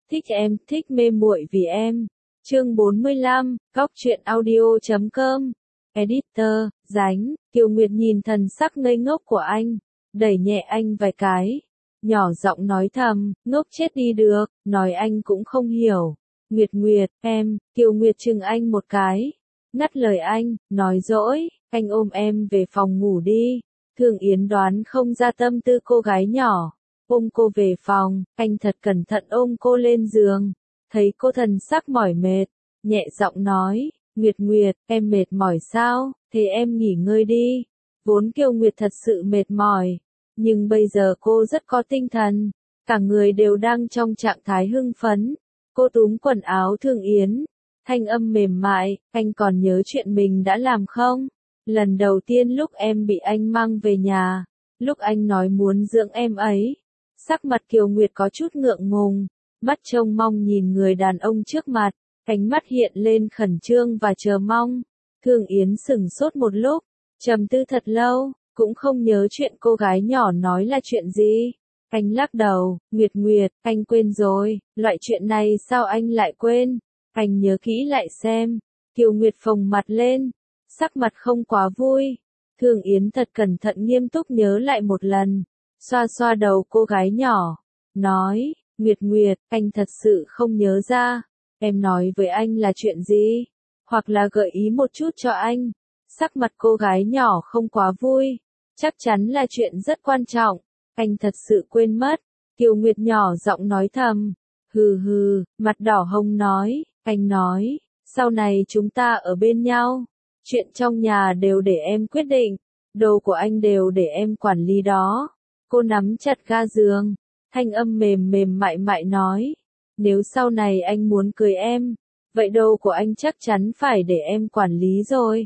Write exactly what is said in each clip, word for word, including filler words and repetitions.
Thích em, thích mê muội vì em. Chương bốn mươi lăm, góc truyện audio chấm com. Editor, Dánh, Kiều Nguyệt nhìn thần sắc ngây ngốc của anh, đẩy nhẹ anh vài cái, nhỏ giọng nói thầm, ngốc chết đi được, nói anh cũng không hiểu. Nguyệt Nguyệt, em, Kiều Nguyệt chừng anh một cái, ngắt lời anh, nói dỗi, anh ôm em về phòng ngủ đi. Thường Yến đoán không ra tâm tư cô gái nhỏ, ôm cô về phòng, anh thật cẩn thận ôm cô lên giường, thấy cô thần sắc mỏi mệt, nhẹ giọng nói, Nguyệt Nguyệt, em mệt mỏi sao, thế em nghỉ ngơi đi. Vốn Kiều Nguyệt thật sự mệt mỏi, nhưng bây giờ cô rất có tinh thần, cả người đều đang trong trạng thái hưng phấn. Cô túm quần áo Thường Yến, thanh âm mềm mại, anh còn nhớ chuyện mình đã làm không? Lần đầu tiên lúc em bị anh mang về nhà, lúc anh nói muốn dưỡng em ấy, sắc mặt Kiều Nguyệt có chút ngượng ngùng, mắt trông mong nhìn người đàn ông trước mặt, ánh mắt hiện lên khẩn trương và chờ mong. Thường Yến sững sốt một lúc, trầm tư thật lâu, cũng không nhớ chuyện cô gái nhỏ nói là chuyện gì. Anh lắc đầu, Nguyệt Nguyệt, anh quên rồi, loại chuyện này sao anh lại quên? Anh nhớ kỹ lại xem. Kiều Nguyệt phồng mặt lên, sắc mặt không quá vui. Thường Yến thật cẩn thận nghiêm túc nhớ lại một lần, xoa xoa đầu cô gái nhỏ, nói, Nguyệt Nguyệt, anh thật sự không nhớ ra, em nói với anh là chuyện gì, hoặc là gợi ý một chút cho anh. Sắc mặt cô gái nhỏ không quá vui, chắc chắn là chuyện rất quan trọng, anh thật sự quên mất. Kiều Nguyệt nhỏ giọng nói thầm, hừ hừ, mặt đỏ hồng nói, anh nói, sau này chúng ta ở bên nhau, chuyện trong nhà đều để em quyết định, đồ của anh đều để em quản lý đó. Cô nắm chặt ga giường, thanh âm mềm mềm mại mại nói, nếu sau này anh muốn cưới em, vậy đồ của anh chắc chắn phải để em quản lý rồi.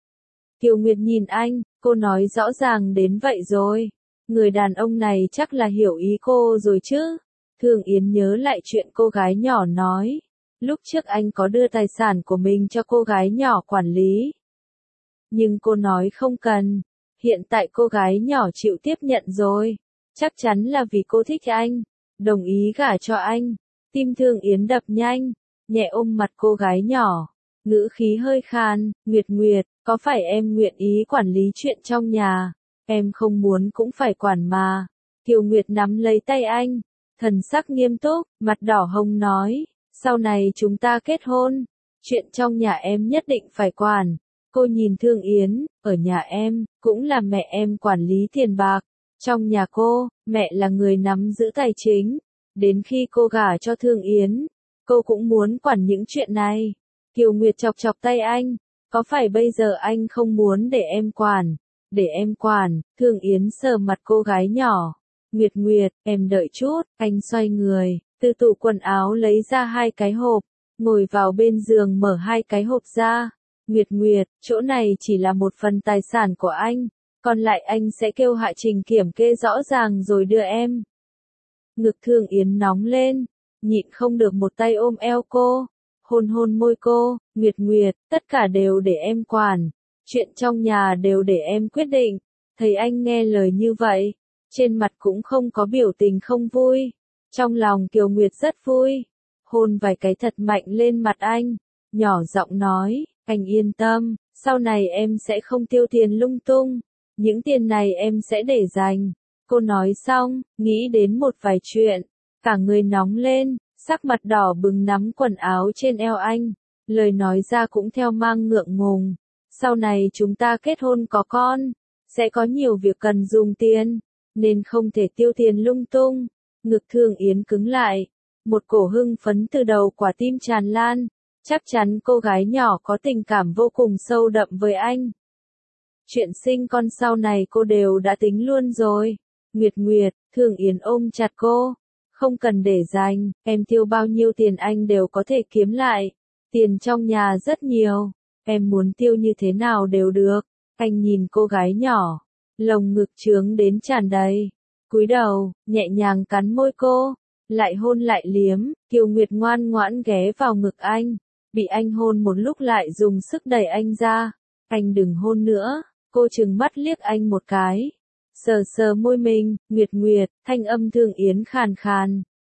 Kiều Nguyệt nhìn anh, cô nói rõ ràng đến vậy rồi, người đàn ông này chắc là hiểu ý cô rồi chứ. Thường Yến nhớ lại chuyện cô gái nhỏ nói, lúc trước anh có đưa tài sản của mình cho cô gái nhỏ quản lý. Nhưng cô nói không cần, hiện tại cô gái nhỏ chịu tiếp nhận rồi, chắc chắn là vì cô thích anh, đồng ý gả cho anh. Tim Thường Yến đập nhanh, nhẹ ôm mặt cô gái nhỏ, ngữ khí hơi khan, Nguyệt Nguyệt, có phải em nguyện ý quản lý chuyện trong nhà, em không muốn cũng phải quản mà. Kiều Nguyệt nắm lấy tay anh, thần sắc nghiêm túc, mặt đỏ hồng nói, sau này chúng ta kết hôn, chuyện trong nhà em nhất định phải quản. Cô nhìn Thường Yến, ở nhà em, cũng là mẹ em quản lý tiền bạc, trong nhà cô, mẹ là người nắm giữ tài chính, đến khi cô gả cho Thường Yến, cô cũng muốn quản những chuyện này. Kiều Nguyệt chọc chọc tay anh, có phải bây giờ anh không muốn để em quản, để em quản. Thường Yến sờ mặt cô gái nhỏ, Nguyệt Nguyệt, em đợi chút. Anh xoay người, từ tủ quần áo lấy ra hai cái hộp, ngồi vào bên giường mở hai cái hộp ra. Nguyệt Nguyệt, chỗ này chỉ là một phần tài sản của anh, còn lại anh sẽ kêu Hạ Trình kiểm kê rõ ràng rồi đưa em. Ngực Thường Yến nóng lên, nhịn không được một tay ôm eo cô, hôn hôn môi cô, Nguyệt Nguyệt, tất cả đều để em quản, chuyện trong nhà đều để em quyết định. Thấy anh nghe lời như vậy, trên mặt cũng không có biểu tình không vui, trong lòng Kiều Nguyệt rất vui, hôn vài cái thật mạnh lên mặt anh, nhỏ giọng nói, anh yên tâm, sau này em sẽ không tiêu tiền lung tung, những tiền này em sẽ để dành. Cô nói xong, nghĩ đến một vài chuyện, cả người nóng lên, sắc mặt đỏ bừng nắm quần áo trên eo anh, lời nói ra cũng theo mang ngượng ngùng. Sau này chúng ta kết hôn có con, sẽ có nhiều việc cần dùng tiền, nên không thể tiêu tiền lung tung. Ngực Thường Yến cứng lại, một cổ hưng phấn từ đầu quả tim tràn lan, chắc chắn cô gái nhỏ có tình cảm vô cùng sâu đậm với anh. Chuyện sinh con sau này cô đều đã tính luôn rồi. Nguyệt Nguyệt, Thường Yến ôm chặt cô, không cần để dành, em tiêu bao nhiêu tiền anh đều có thể kiếm lại, tiền trong nhà rất nhiều, em muốn tiêu như thế nào đều được. Anh nhìn cô gái nhỏ, lồng ngực trướng đến tràn đầy, cúi đầu, nhẹ nhàng cắn môi cô, lại hôn lại liếm. Kiều Nguyệt ngoan ngoãn ghé vào ngực anh, bị anh hôn một lúc lại dùng sức đẩy anh ra, anh đừng hôn nữa. Cô trừng mắt liếc anh một cái, sờ sờ môi mình, Nguyệt Nguyệt, thanh âm Thường Yến khàn khàn,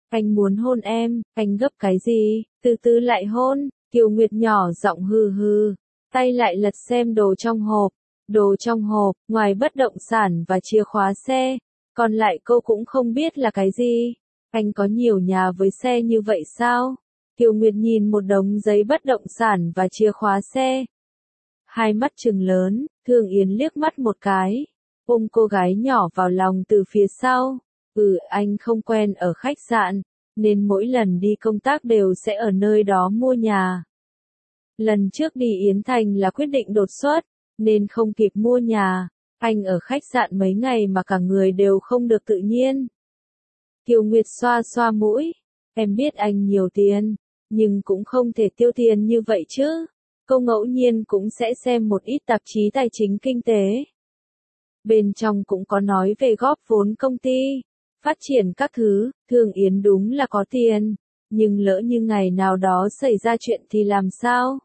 Anh muốn hôn em, anh gấp cái gì, từ từ lại hôn, Kiều Nguyệt nhỏ giọng hừ hừ, tay lại lật xem đồ trong hộp, đồ trong hộp, ngoài bất động sản và chìa khóa xe, còn lại cô cũng không biết là cái gì. Anh có nhiều nhà với xe như vậy sao? Kiều Nguyệt nhìn một đống giấy bất động sản và chìa khóa xe. Hai mắt trừng lớn, Thương Yến liếc mắt một cái, ôm cô gái nhỏ vào lòng từ phía sau. Ừ, anh không quen ở khách sạn, nên mỗi lần đi công tác đều sẽ ở nơi đó mua nhà. Lần trước đi Yến Thành là quyết định đột xuất, nên không kịp mua nhà. Anh ở khách sạn mấy ngày mà cả người đều không được tự nhiên. Kiều Nguyệt xoa xoa mũi, em biết anh nhiều tiền, nhưng cũng không thể tiêu tiền như vậy chứ. Cô ngẫu nhiên cũng sẽ xem một ít tạp chí tài chính kinh tế. Bên trong cũng có nói về góp vốn công ty, phát triển các thứ. Thương Yến đúng là có tiền, nhưng lỡ như ngày nào đó xảy ra chuyện thì làm sao?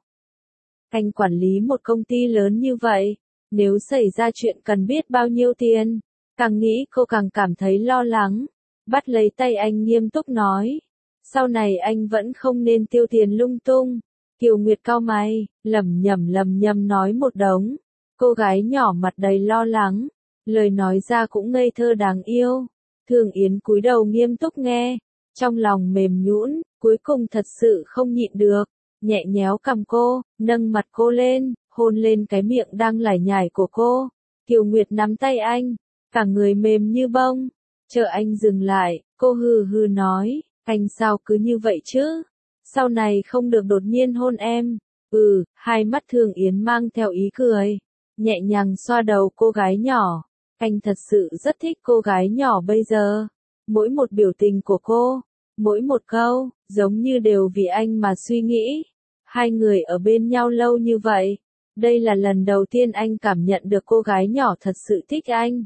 Anh quản lý một công ty lớn như vậy, nếu xảy ra chuyện cần biết bao nhiêu tiền. Càng nghĩ cô càng cảm thấy lo lắng, bắt lấy tay anh nghiêm túc nói. Sau này anh vẫn không nên tiêu tiền lung tung. Kiều Nguyệt cau mày, lẩm nhẩm lẩm nhẩm nói một đống. Cô gái nhỏ mặt đầy lo lắng, lời nói ra cũng ngây thơ đáng yêu. Thương Yến cúi đầu nghiêm túc nghe, trong lòng mềm nhũn, cuối cùng thật sự không nhịn được, nhẹ nhéo cằm cô, nâng mặt cô lên, hôn lên cái miệng đang lải nhải của cô. Kiều Nguyệt nắm tay anh, cả người mềm như bông. Chờ anh dừng lại, cô hừ hừ nói, anh sao cứ như vậy chứ? Sau này không được đột nhiên hôn em. Ừ, hai mắt Thương Yến mang theo ý cười, nhẹ nhàng xoa đầu cô gái nhỏ. Anh thật sự rất thích cô gái nhỏ bây giờ. Mỗi một biểu tình của cô, mỗi một câu, giống như đều vì anh mà suy nghĩ. Hai người ở bên nhau lâu như vậy, đây là lần đầu tiên anh cảm nhận được cô gái nhỏ thật sự thích anh.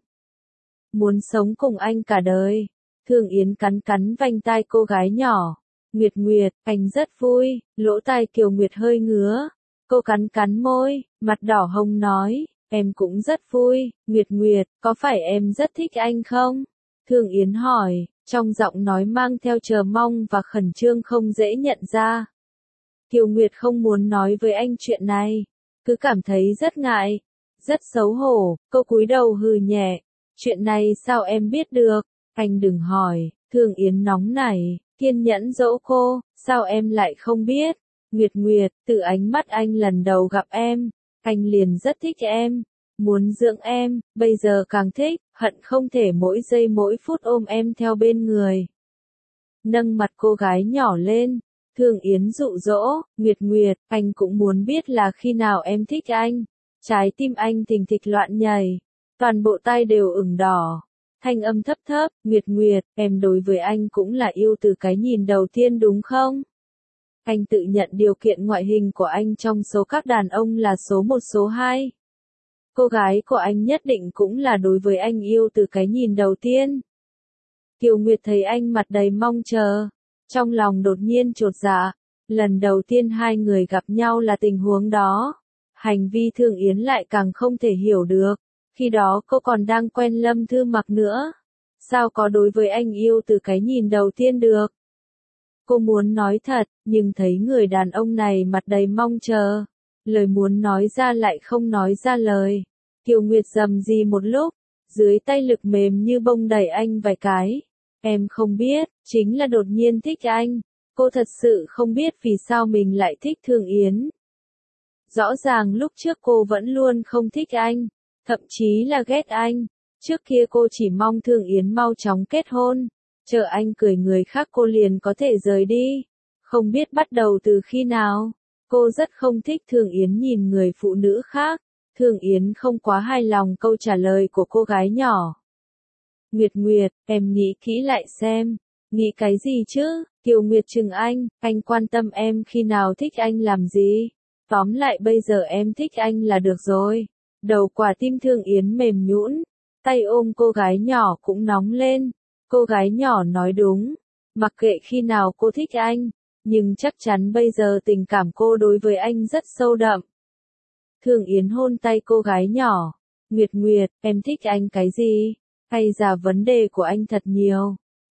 Muốn sống cùng anh cả đời. Thương Yến cắn cắn vành tai cô gái nhỏ. Nguyệt Nguyệt, anh rất vui. Lỗ tai Kiều Nguyệt hơi ngứa. Cô cắn cắn môi, mặt đỏ hồng nói, em cũng rất vui. Nguyệt Nguyệt, có phải em rất thích anh không? Thương Yến hỏi, trong giọng nói mang theo chờ mong và khẩn trương không dễ nhận ra. Kiều Nguyệt không muốn nói với anh chuyện này, cứ cảm thấy rất ngại, rất xấu hổ. Cô cúi đầu hừ nhẹ, chuyện này sao em biết được? Anh đừng hỏi. Thương Yến nóng nảy, kiên nhẫn dỗ cô, sao em lại không biết? Nguyệt Nguyệt, từ ánh mắt anh lần đầu gặp em, anh liền rất thích em, muốn dưỡng em, bây giờ càng thích, hận không thể mỗi giây mỗi phút ôm em theo bên người. Nâng mặt cô gái nhỏ lên, Thương Yến dụ dỗ, Nguyệt Nguyệt, anh cũng muốn biết là khi nào em thích anh. Trái tim anh thình thịch loạn nhảy, toàn bộ tay đều ửng đỏ. Thanh âm thấp thấp, Nguyệt Nguyệt, em đối với anh cũng là yêu từ cái nhìn đầu tiên đúng không? Anh tự nhận điều kiện ngoại hình của anh trong số các đàn ông là số một số hai. Cô gái của anh nhất định cũng là đối với anh yêu từ cái nhìn đầu tiên. Kiều Nguyệt thấy anh mặt đầy mong chờ, trong lòng đột nhiên chột dạ. Lần đầu tiên hai người gặp nhau là tình huống đó. Hành vi Thương Yến lại càng không thể hiểu được. Khi đó cô còn đang quen Lâm Thư Mặc nữa. Sao có đối với anh yêu từ cái nhìn đầu tiên được? Cô muốn nói thật, nhưng thấy người đàn ông này mặt đầy mong chờ. Lời muốn nói ra lại không nói ra lời. Kiều Nguyệt rầm rì một lúc, dưới tay lực mềm như bông đẩy anh vài cái. Em không biết, chính là đột nhiên thích anh. Cô thật sự không biết vì sao mình lại thích Thương Yến. Rõ ràng lúc trước cô vẫn luôn không thích anh, thậm chí là ghét anh. Trước kia cô chỉ mong Thương Yến mau chóng kết hôn, chờ anh cưới người khác cô liền có thể rời đi. Không biết bắt đầu từ khi nào, cô rất không thích Thương Yến nhìn người phụ nữ khác. Thương Yến không quá hài lòng câu trả lời của cô gái nhỏ. Nguyệt Nguyệt, em nghĩ kỹ lại xem. Nghĩ cái gì chứ? Kiều Nguyệt trừng anh, anh quan tâm em khi nào thích anh làm gì? Tóm lại bây giờ em thích anh là được rồi. Đầu quả tim Thương Yến mềm nhũn, tay ôm cô gái nhỏ cũng nóng lên. Cô gái nhỏ nói đúng, mặc kệ khi nào cô thích anh, nhưng chắc chắn bây giờ tình cảm cô đối với anh rất sâu đậm. Thương Yến hôn tay cô gái nhỏ. Nguyệt Nguyệt, em thích anh cái gì? Hay là vấn đề của anh thật nhiều?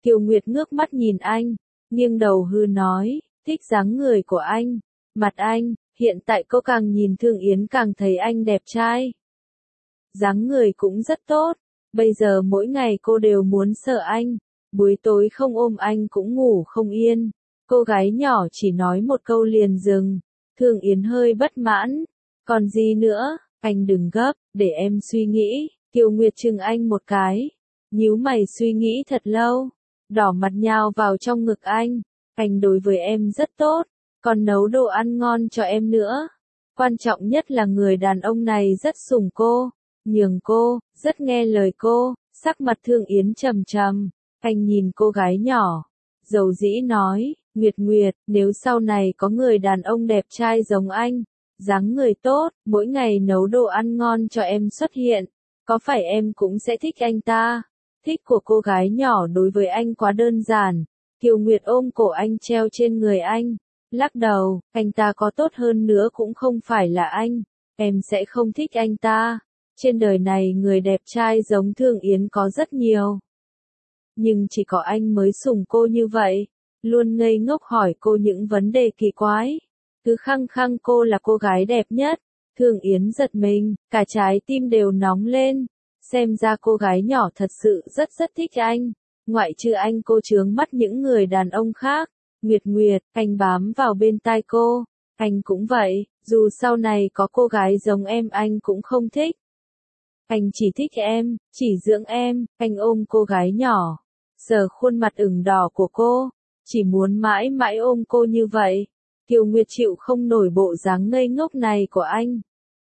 Kiều Nguyệt ngước mắt nhìn anh, nghiêng đầu hư nói, thích dáng người của anh, mặt anh, hiện tại cô càng nhìn Thương Yến càng thấy anh đẹp trai. Dáng người cũng rất tốt, bây giờ mỗi ngày cô đều muốn sợ anh, buổi tối không ôm anh cũng ngủ không yên. Cô gái nhỏ chỉ nói một câu liền dừng, Thương Yến hơi bất mãn, còn gì nữa, anh đừng gấp, để em suy nghĩ. Kiều Nguyệt chừng anh một cái, nhíu mày suy nghĩ thật lâu, đỏ mặt nhào vào trong ngực anh, anh đối với em rất tốt, còn nấu đồ ăn ngon cho em nữa. Quan trọng nhất là người đàn ông này rất sủng cô, nhường cô, rất nghe lời cô. Sắc mặt Thương Yến trầm trầm, anh nhìn cô gái nhỏ, dầu dĩ nói, Nguyệt Nguyệt, nếu sau này có người đàn ông đẹp trai giống anh, dáng người tốt, mỗi ngày nấu đồ ăn ngon cho em xuất hiện, có phải em cũng sẽ thích anh ta? Thích của cô gái nhỏ đối với anh quá đơn giản. Kiều Nguyệt ôm cổ anh treo trên người anh, lắc đầu, anh ta có tốt hơn nữa cũng không phải là anh, em sẽ không thích anh ta. Trên đời này người đẹp trai giống Thương Yến có rất nhiều, nhưng chỉ có anh mới sủng cô như vậy, luôn ngây ngốc hỏi cô những vấn đề kỳ quái, cứ khăng khăng cô là cô gái đẹp nhất. Thương Yến giật mình, cả trái tim đều nóng lên, xem ra cô gái nhỏ thật sự rất rất thích anh, ngoại trừ anh cô chướng mắt những người đàn ông khác. Nguyệt Nguyệt, anh bám vào bên tai cô, anh cũng vậy, dù sau này có cô gái giống em anh cũng không thích. Anh chỉ thích em, chỉ dưỡng em. Anh ôm cô gái nhỏ, sờ khuôn mặt ửng đỏ của cô, chỉ muốn mãi mãi ôm cô như vậy. Kiều Nguyệt chịu không nổi bộ dáng ngây ngốc này của anh.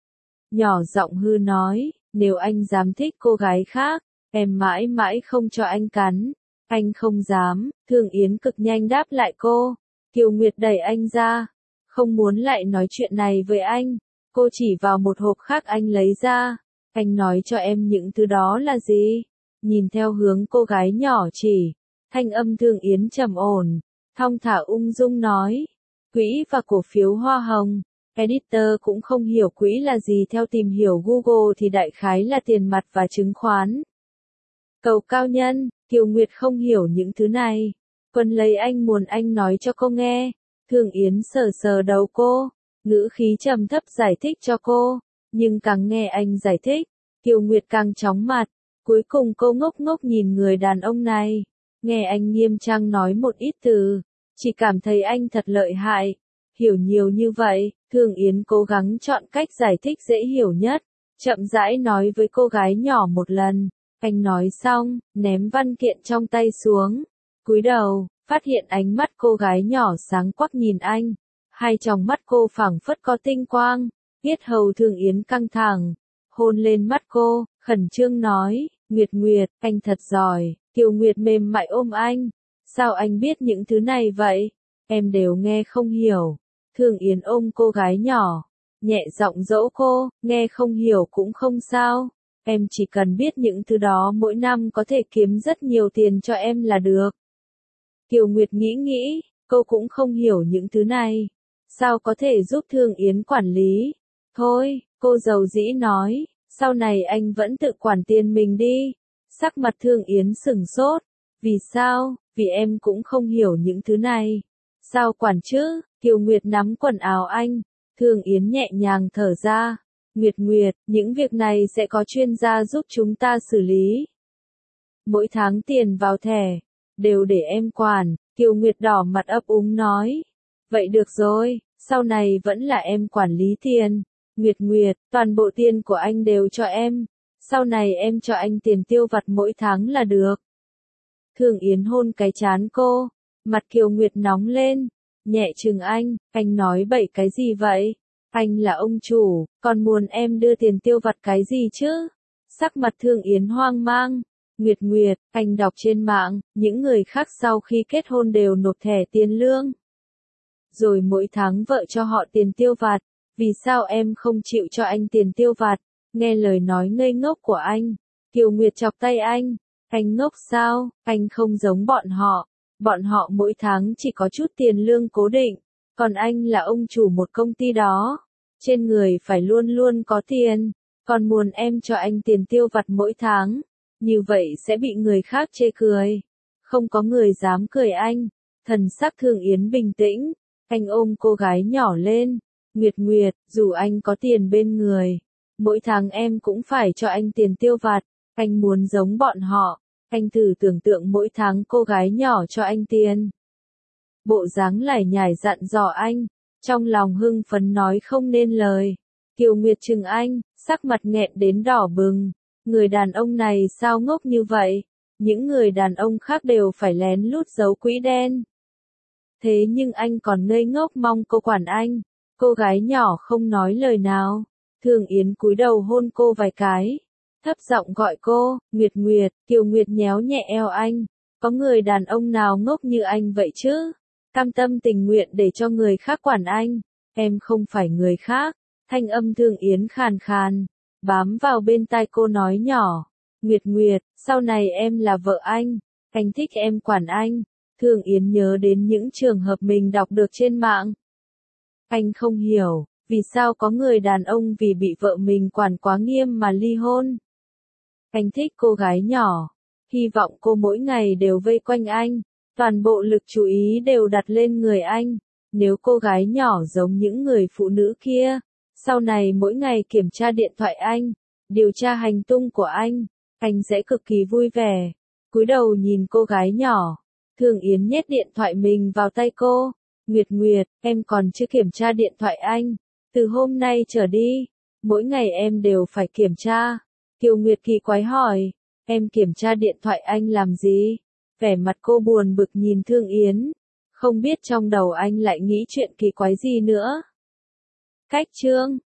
Nhỏ giọng hư nói, nếu anh dám thích cô gái khác, em mãi mãi không cho anh cắn. Anh không dám. Thương Yến cực nhanh đáp lại cô. Kiều Nguyệt đẩy anh ra, không muốn lại nói chuyện này với anh. Cô chỉ vào một hộp khác anh lấy ra. Anh nói cho em những thứ đó là gì? Nhìn theo hướng cô gái nhỏ chỉ, thanh âm Thương Yến trầm ổn, thong thả ung dung nói, quỹ và cổ phiếu hoa hồng. Editor cũng không hiểu quỹ là gì, theo tìm hiểu Google thì đại khái là tiền mặt và chứng khoán. Cầu cao nhân. Kiều Nguyệt không hiểu những thứ này, quân lấy anh muốn anh nói cho cô nghe. Thương Yến sờ sờ đầu cô, ngữ khí trầm thấp giải thích cho cô, nhưng càng nghe anh giải thích, Kiều Nguyệt càng chóng mặt. Cuối cùng cô ngốc ngốc nhìn người đàn ông này, nghe anh nghiêm trang nói một ít từ, chỉ cảm thấy anh thật lợi hại, hiểu nhiều như vậy. Thương Yến cố gắng chọn cách giải thích dễ hiểu nhất, chậm rãi nói với cô gái nhỏ một lần. Anh nói xong, ném văn kiện trong tay xuống, cúi đầu, phát hiện ánh mắt cô gái nhỏ sáng quắc nhìn anh, hai tròng mắt cô phảng phất có tinh quang. Yết hầu Thương Yến căng thẳng, hôn lên mắt cô, khẩn trương nói, Nguyệt Nguyệt, anh thật giỏi. Kiều Nguyệt mềm mại ôm anh, sao anh biết những thứ này vậy? Em đều nghe không hiểu. Thương Yến ôm cô gái nhỏ, nhẹ giọng dỗ cô, nghe không hiểu cũng không sao. Em chỉ cần biết những thứ đó mỗi năm có thể kiếm rất nhiều tiền cho em là được. Kiều Nguyệt nghĩ nghĩ, cô cũng không hiểu những thứ này, sao có thể giúp Thương Yến quản lý. Thôi, cô dầu dĩ nói, sau này anh vẫn tự quản tiền mình đi. Sắc mặt Thương Yến sửng sốt, vì sao, vì em cũng không hiểu những thứ này. Sao quản chứ? Kiều Nguyệt nắm quần áo anh, Thương Yến nhẹ nhàng thở ra. Nguyệt Nguyệt, những việc này sẽ có chuyên gia giúp chúng ta xử lý. Mỗi tháng tiền vào thẻ, đều để em quản. Kiều Nguyệt đỏ mặt ấp úng nói. Vậy được rồi, sau này vẫn là em quản lý tiền. Nguyệt Nguyệt, toàn bộ tiền của anh đều cho em. Sau này em cho anh tiền tiêu vặt mỗi tháng là được. Thương Yến hôn cái trán cô, mặt Kiều Nguyệt nóng lên, nhẹ chừng anh, anh nói bậy cái gì vậy? Anh là ông chủ, còn muốn em đưa tiền tiêu vặt cái gì chứ? Sắc mặt Thương Yến hoang mang. Nguyệt Nguyệt, anh đọc trên mạng, những người khác sau khi kết hôn đều nộp thẻ tiền lương, rồi mỗi tháng vợ cho họ tiền tiêu vặt. Vì sao em không chịu cho anh tiền tiêu vặt? Nghe lời nói ngây ngốc của anh, Kiều Nguyệt chọc tay anh. Anh ngốc sao? Anh không giống bọn họ. Bọn họ mỗi tháng chỉ có chút tiền lương cố định, còn anh là ông chủ một công ty đó, trên người phải luôn luôn có tiền, còn muốn em cho anh tiền tiêu vặt mỗi tháng, như vậy sẽ bị người khác chê cười. Không có người dám cười anh. Thần sắc Thương Yến bình tĩnh. Anh ôm cô gái nhỏ lên. Nguyệt Nguyệt, dù anh có tiền bên người, mỗi tháng em cũng phải cho anh tiền tiêu vặt. Anh muốn giống bọn họ. Anh thử tưởng tượng mỗi tháng cô gái nhỏ cho anh tiền. Bộ dáng lải nhải dặn dò anh. Trong lòng hưng phấn nói không nên lời. Kiều Nguyệt chừng anh, sắc mặt nghẹn đến đỏ bừng. Người đàn ông này sao ngốc như vậy? Những người đàn ông khác đều phải lén lút giấu quỹ đen. Thế nhưng anh còn ngây ngốc mong cô quản anh. Cô gái nhỏ không nói lời nào. Thương Yến cúi đầu hôn cô vài cái. Thấp giọng gọi cô, Nguyệt Nguyệt. Kiều Nguyệt nhéo nhẹ eo anh. Có người đàn ông nào ngốc như anh vậy chứ? Cam tâm tình nguyện để cho người khác quản anh. Em không phải người khác. Thanh âm Thương Yến khàn khàn. Bám vào bên tai cô nói nhỏ. Nguyệt Nguyệt, sau này em là vợ anh. Anh thích em quản anh. Thương Yến nhớ đến những trường hợp mình đọc được trên mạng. Anh không hiểu, vì sao có người đàn ông vì bị vợ mình quản quá nghiêm mà ly hôn. Anh thích cô gái nhỏ. Hy vọng cô mỗi ngày đều vây quanh anh. Toàn bộ lực chú ý đều đặt lên người anh. Nếu cô gái nhỏ giống những người phụ nữ kia, sau này mỗi ngày kiểm tra điện thoại anh, điều tra hành tung của anh, anh sẽ cực kỳ vui vẻ. Cúi đầu nhìn cô gái nhỏ. Thương Yến nhét điện thoại mình vào tay cô. Nguyệt Nguyệt, em còn chưa kiểm tra điện thoại anh. Từ hôm nay trở đi, mỗi ngày em đều phải kiểm tra. Kiều Nguyệt kỳ quái hỏi, em kiểm tra điện thoại anh làm gì? Vẻ mặt cô buồn bực nhìn Thương Yến. Không biết trong đầu anh lại nghĩ chuyện kỳ quái gì nữa. Cách chương